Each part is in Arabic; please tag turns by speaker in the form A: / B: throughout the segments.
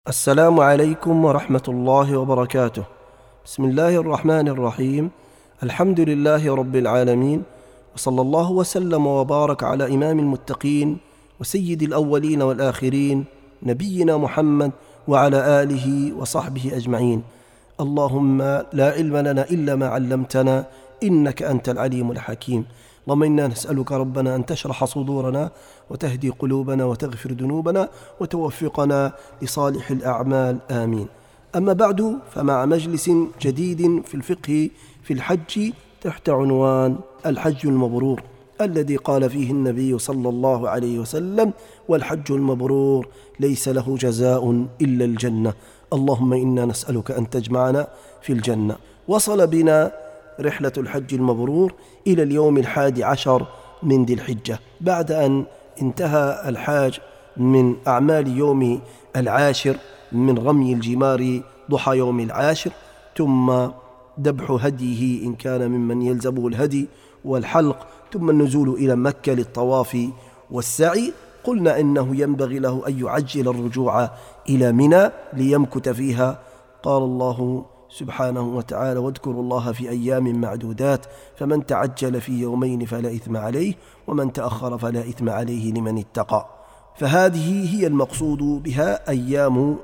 A: السلام عليكم ورحمة الله وبركاته. بسم الله الرحمن الرحيم. الحمد لله رب العالمين، وصلى الله وسلم وبارك على إمام المتقين وسيد الأولين والآخرين نبينا محمد وعلى آله وصحبه أجمعين. اللهم لا علم لنا إلا ما علمتنا إنك أنت العليم الحكيم. اللهم إنا نسألك ربنا أن تشرح صدورنا وتهدي قلوبنا وتغفر ذنوبنا وتوفقنا لصالح الأعمال، آمين. أما بعد، فمع مجلس جديد في الفقه في الحج تحت عنوان الحج المبرور، الذي قال فيه النبي صلى الله عليه وسلم: والحج المبرور ليس له جزاء إلا الجنة. اللهم إنا نسألك أن تجمعنا في الجنة. وصل بنا رحلة الحج المبرور إلى اليوم 11 من ذي الحجة، بعد أن انتهى الحاج من أعمال يوم 10 من رمي الجمار ضحى يوم 10، ثم ذبح هديه إن كان ممن يلزمه الهدي والحلق، ثم النزول إلى مكة للطواف والسعي. قلنا إنه ينبغي له أن يعجل الرجوع إلى منى ليمكث فيها. قال الله سبحانه وتعالى: واذكروا الله في أيام معدودات، فمن تعجل في يومين فلا إثم عليه، ومن تأخر فلا إثم عليه لمن اتقى. فهذه هي المقصود بها أيام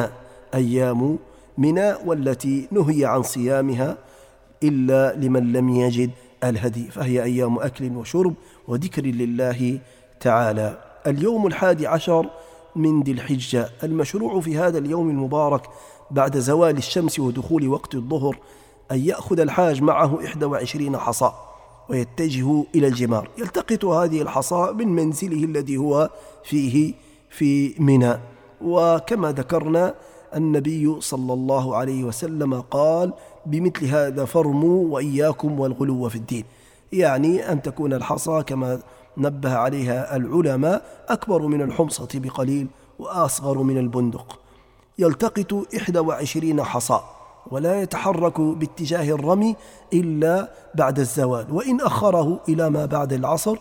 A: منى، والتي نهي عن صيامها إلا لمن لم يجد الهدي، فهي أيام أكل وشرب وذكر لله تعالى. اليوم 11 من ذي الحجة، المشروع في هذا اليوم المبارك بعد زوال الشمس ودخول وقت الظهر أن يأخذ الحاج معه 21 حصى ويتجه إلى الجمار. يلتقط هذه الحصى من منزله الذي هو فيه في منى. وكما ذكرنا النبي صلى الله عليه وسلم قال: بمثل هذا فرموا وإياكم والغلو في الدين، يعني أن تكون الحصى كما نبه عليها العلماء أكبر من الحمصة بقليل وأصغر من البندق. يلتقط 21 حصى ولا يتحرك باتجاه الرمي إلا بعد الزوال، وإن أخره إلى ما بعد العصر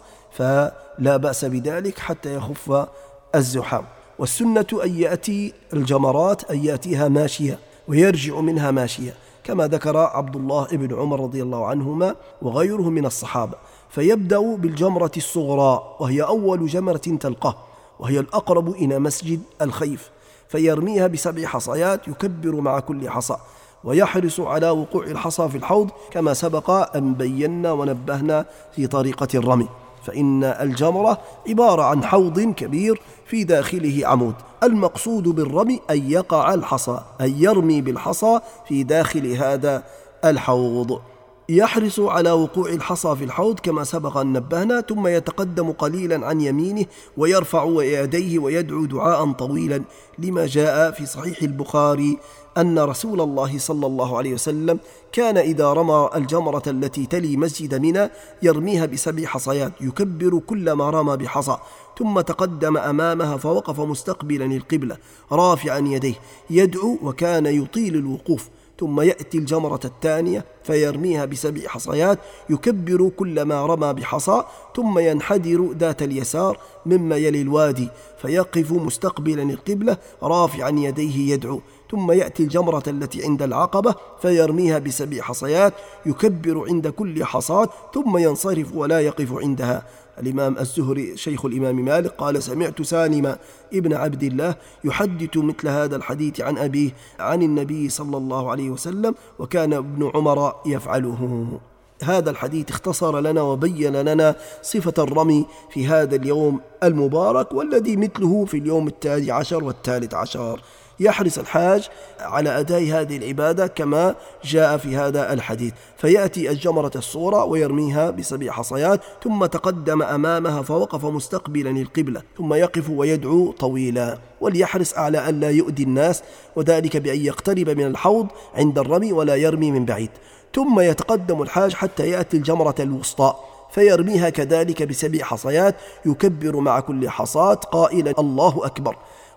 A: فلا بأس بذلك حتى يخف الزحام. والسنة أن يأتي الجمرات أن يأتيها ماشية ويرجع منها ماشية، كما ذكر عبد الله بن عمر رضي الله عنهما وغيره من الصحابة. فيبدأ بالجمرة الصغرى، وهي أول جمرة تلقاه، وهي الأقرب إلى مسجد الخيف، فيرميها ب7 حصيات، يكبر مع كل حصى، ويحرص على وقوع الحصى في الحوض كما سبق أن بينا ونبهنا في طريقة الرمي. فإن الجمرة عبارة عن حوض كبير في داخله عمود، المقصود بالرمي أن يقع الحصى، أن يرمي بالحصى في داخل هذا الحوض. يحرص على وقوع الحصى في الحوض كما سبق أن نبهنا، ثم يتقدم قليلا عن يمينه ويرفع يديه ويدعو دعاء طويلا، لما جاء في صحيح البخاري أن رسول الله صلى الله عليه وسلم كان إذا رمى الجمرة التي تلي مسجد منى يرميها ب7 حصيات، يكبر كلما رمى بحصى، ثم تقدم أمامها فوقف مستقبلا القبلة رافعا يديه يدعو، وكان يطيل الوقوف، ثم يأتي الجمرة الثانية فيرميها ب7 حصيات، يكبر كلما رمى بحصى، ثم ينحدر ذات اليسار مما يلي الوادي فيقف مستقبلا القبلة رافعا يديه يدعو، ثم يأتي الجمرة التي عند العقبة فيرميها ب7 حصيات، يكبر عند كل حصاة، ثم ينصرف ولا يقف عندها. الإمام الزهري شيخ الإمام مالك قال: سمعت سالم ابن عبد الله يحدث مثل هذا الحديث عن أبيه عن النبي صلى الله عليه وسلم، وكان ابن عمر يفعله. هذا الحديث اختصر لنا وبين لنا صفة الرمي في هذا اليوم المبارك، والذي مثله في اليوم 11 و13. يحرص الحاج على أداء هذه العبادة كما جاء في هذا الحديث. فيأتي الجمرة الصغرى ويرميها ب7 حصيات، ثم تقدم أمامها فوقف مستقبلا القبلة، ثم يقف ويدعو طويلا، وليحرص على أن لا يؤذي الناس، وذلك بأن يقترب من الحوض عند الرمي ولا يرمي من بعيد. ثم يتقدم الحاج حتى يأتي الجمرة الوسطى فيرميها كذلك ب7 حصيات، يكبر مع كل حصاة قائلا: الله أكبر،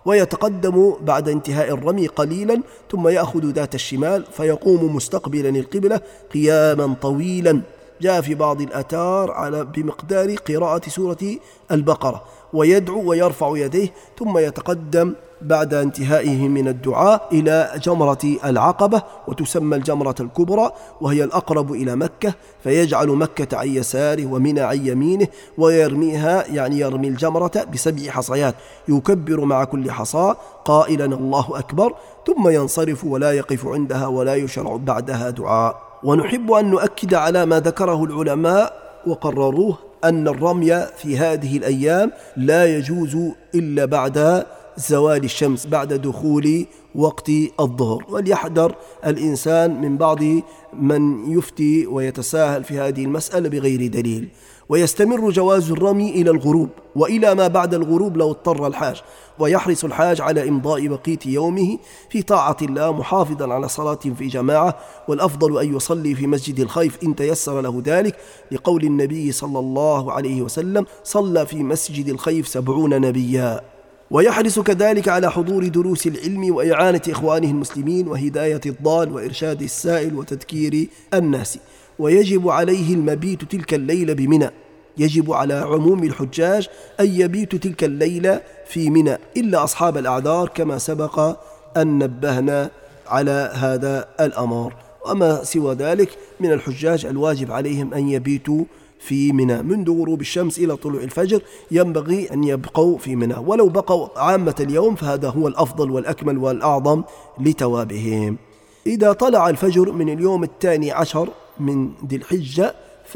A: ويتقدم بعد انتهاء الرمي قليلا، ثم يأخذ ذات الشمال فيقوم مستقبلا القبلة قياما طويلا، جاء في بعض الآثار بمقدار قراءة سورة البقرة، ويدعو ويرفع يديه، ثم يتقدم بعد انتهائه من الدعاء إلى جمرة العقبة، وتسمى الجمرة الكبرى، وهي الأقرب إلى مكة، فيجعل مكة عن يساره ومنى عن يمينه، ويرميها يعني يرمي الجمرة ب7 حصيات، يكبر مع كل حصاة قائلا الله أكبر، ثم ينصرف ولا يقف عندها ولا يشرع بعدها دعاء. ونحب أن نؤكد على ما ذكره العلماء وقرروه، أن الرمي في هذه الأيام لا يجوز إلا بعد زوال الشمس، بعد دخول وقت الظهر. وليحذر الإنسان من بعض من يفتي ويتساهل في هذه المسألة بغير دليل. ويستمر جواز الرمي إلى الغروب وإلى ما بعد الغروب لو اضطر الحاج، ويحرص الحاج على إمضاء بقية يومه في طاعة الله محافظا على صلاة في جماعة، والأفضل أن يصلي في مسجد الخيف إن تيسر له ذلك، لقول النبي صلى الله عليه وسلم: صلى في مسجد الخيف 70 نبيا. ويحرص كذلك على حضور دروس العلم وإعانة إخوانه المسلمين وهداية الضال وإرشاد السائل وتذكير الناس. ويجب عليه المبيت تلك الليلة بمنى، يجب على عموم الحجاج أن يبيتوا تلك الليلة في منى إلا أصحاب الأعذار، كما سبق أن نبهنا على هذا الأمر. وما سوى ذلك من الحجاج الواجب عليهم أن يبيتوا في منى منذ غروب الشمس إلى طلوع الفجر، ينبغي أن يبقوا في منى، ولو بقوا عامة اليوم فهذا هو الأفضل والأكمل والأعظم لتوابهم. إذا طلع الفجر من اليوم 12 من ذي الحجة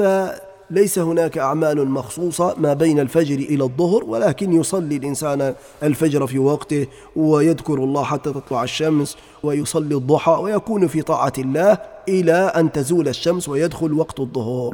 A: فليس هناك أعمال مخصوصة ما بين الفجر إلى الظهر، ولكن يصلي الإنسان الفجر في وقته ويذكر الله حتى تطلع الشمس، ويصلي الضحى ويكون في طاعة الله إلى أن تزول الشمس ويدخل وقت الظهر.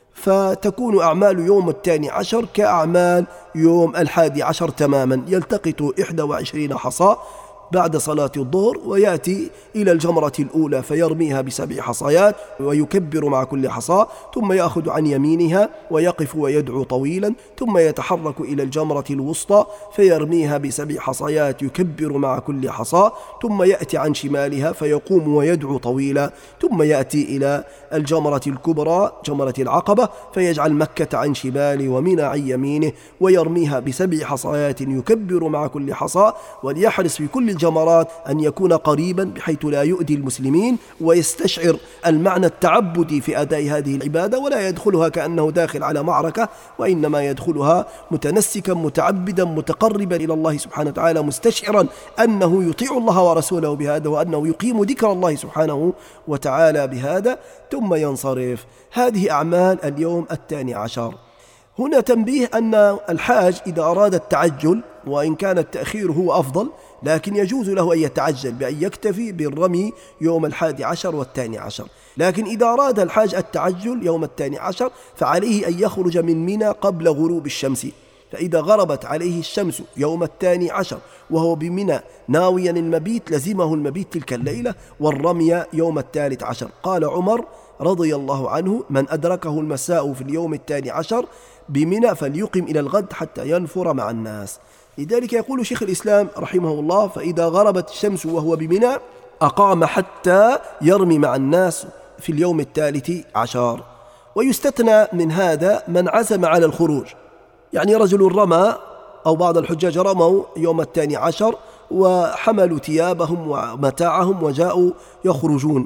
A: فتكون أعمال يوم 12 كأعمال يوم 11 تماما، يلتقط 21 حصاة بعد صلاة الظهر، ويأتي إلى الجمرة الأولى فيرميها ب7 حصيات ويكبر مع كل حصاة، ثم يأخذ عن يمينها ويقف ويدعو طويلا، ثم يتحرك إلى الجمرة الوسطى فيرميها ب7 حصيات يكبر مع كل حصاة، ثم يأتي عن شمالها فيقوم ويدعو طويلا، ثم يأتي إلى الجمرة الكبرى جمرة العقبة فيجعل مكة عن شماله ومنى عن يمينه، ويرميها ب7 حصيات يكبر مع كل حصاة. وليحرص في كل الجمرات أن يكون قريبا بحيث لا يؤذي المسلمين، ويستشعر المعنى التعبدي في أداء هذه العبادة، ولا يدخلها كأنه داخل على معركة، وإنما يدخلها متنسكا متعبدا متقربا إلى الله سبحانه وتعالى، مستشعرا أنه يطيع الله ورسوله بهذا، وأنه يقيم ذكر الله سبحانه وتعالى بهذا، ثم ينصرف. هذه أعمال اليوم 12. هنا تنبيه أن الحاج إذا أراد التعجل، وإن كان التأخير هو أفضل، لكن يجوز له أن يتعجل بأن يكتفي بالرمي يوم 11 و12. لكن إذا أراد الحاج التعجل يوم 12 فعليه أن يخرج من منى قبل غروب الشمس، فإذا غربت عليه الشمس يوم 12 وهو بمنى ناويا المبيت لزمه المبيت تلك الليلة والرمي يوم 13. قال عمر رضي الله عنه: من أدركه المساء في اليوم 12 بمنى فليقم إلى الغد حتى ينفر مع الناس. لذلك يقول شيخ الإسلام رحمه الله: فإذا غربت الشمس وهو بمنى أقام حتى يرمي مع الناس في اليوم 13. ويستثنى من هذا من عزم على الخروج، يعني رجل رمى أو بعض الحجاج رموا يوم 12 وحملوا ثيابهم ومتاعهم وجاءوا يخرجون،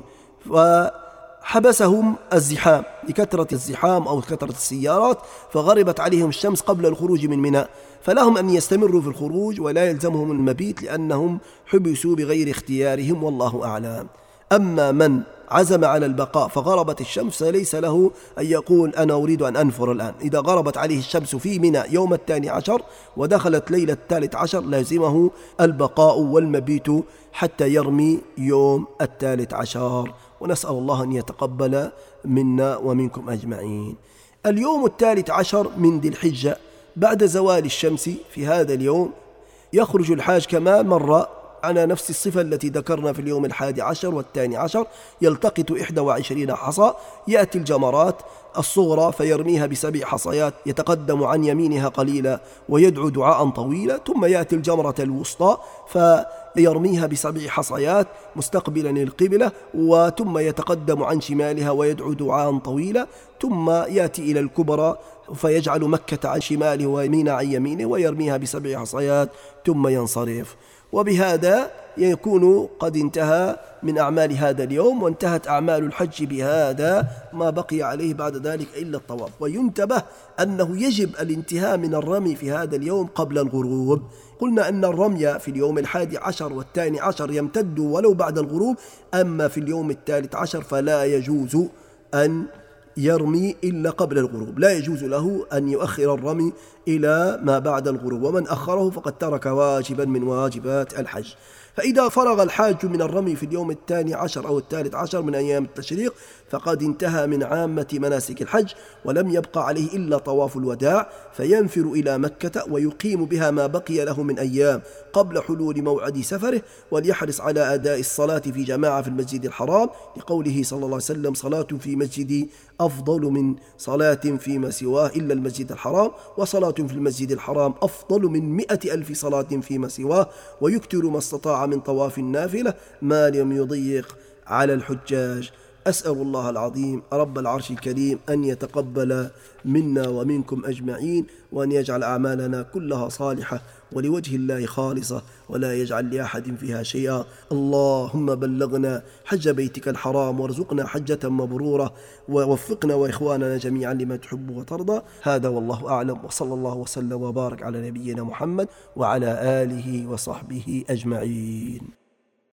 A: وحبسهم الزحام لكثرة الزحام أو كثرة السيارات، فغربت عليهم الشمس قبل الخروج من منى، فلهم أن يستمروا في الخروج ولا يلزمهم المبيت لأنهم حبسوا بغير اختيارهم، والله أعلم. أما من عزم على البقاء فغربت الشمس فليس له أن يقول أنا أريد أن أنفر الآن. إذا غربت عليه الشمس في منى يوم 12 ودخلت ليلة 13 لازمه البقاء والمبيت حتى يرمي يوم 13. ونسأل الله أن يتقبل منا ومنكم أجمعين. اليوم 13 من ذي الحجة بعد زوال الشمس في هذا اليوم يخرج الحاج كما مر على نفس الصفة التي ذكرنا في اليوم 11 و12، يلتقط 21 حصى، يأتي الجمرات الصغرى فيرميها ب7 حصيات يتقدم عن يمينها قليلا ويدعو دعاء طويلا، ثم يأتي الجمرة الوسطى فيرميها ب7 حصيات مستقبلا القبلة، وثم يتقدم عن شمالها ويدعو دعاء طويلا، ثم يأتي إلى الكبرى فيجعل مكة عن شماله ومنى عن يمينه ويرميها ب7 حصيات ثم ينصرف. وبهذا يكون قد انتهى من أعمال هذا اليوم، وانتهت أعمال الحج بهذا، ما بقي عليه بعد ذلك إلا الطواف. وينتبه أنه يجب الانتهاء من الرمي في هذا اليوم قبل الغروب. قلنا أن الرمي في اليوم 11 و12 يمتد ولو بعد الغروب، أما في اليوم 13 فلا يجوز أن يرمي إلا قبل الغروب، لا يجوز له أن يؤخر الرمي إلى ما بعد الغروب، ومن أخره فقد ترك واجبا من واجبات الحج. فإذا فرغ الحاج من الرمي في اليوم 12 أو 13 من أيام التشريق فقد انتهى من عامة مناسك الحج، ولم يبقى عليه إلا طواف الوداع، فينفر إلى مكة ويقيم بها ما بقي له من أيام قبل حلول موعد سفره، وليحرص على أداء الصلاة في جماعة في المسجد الحرام، لقوله صلى الله عليه وسلم: صلاة في مسجدي أفضل من صلاة فيما سواه إلا المسجد الحرام، وصلاة في المسجد الحرام أفضل من 100,000 صلاة فيما سواه، ويكتر ما استطاع من طواف النافلة ما لم يضيق على الحجاج. أسأل الله العظيم رب العرش الكريم أن يتقبل منا ومنكم أجمعين، وأن يجعل أعمالنا كلها صالحة ولوجه الله خالصة، ولا يجعل لأحد فيها شيئا. اللهم بلغنا حج بيتك الحرام، وارزقنا حجة مبرورة، ووفقنا وإخواننا جميعا لما تحب وترضى. هذا والله أعلم، وصلى الله وسلم وبارك على نبينا محمد وعلى آله وصحبه أجمعين.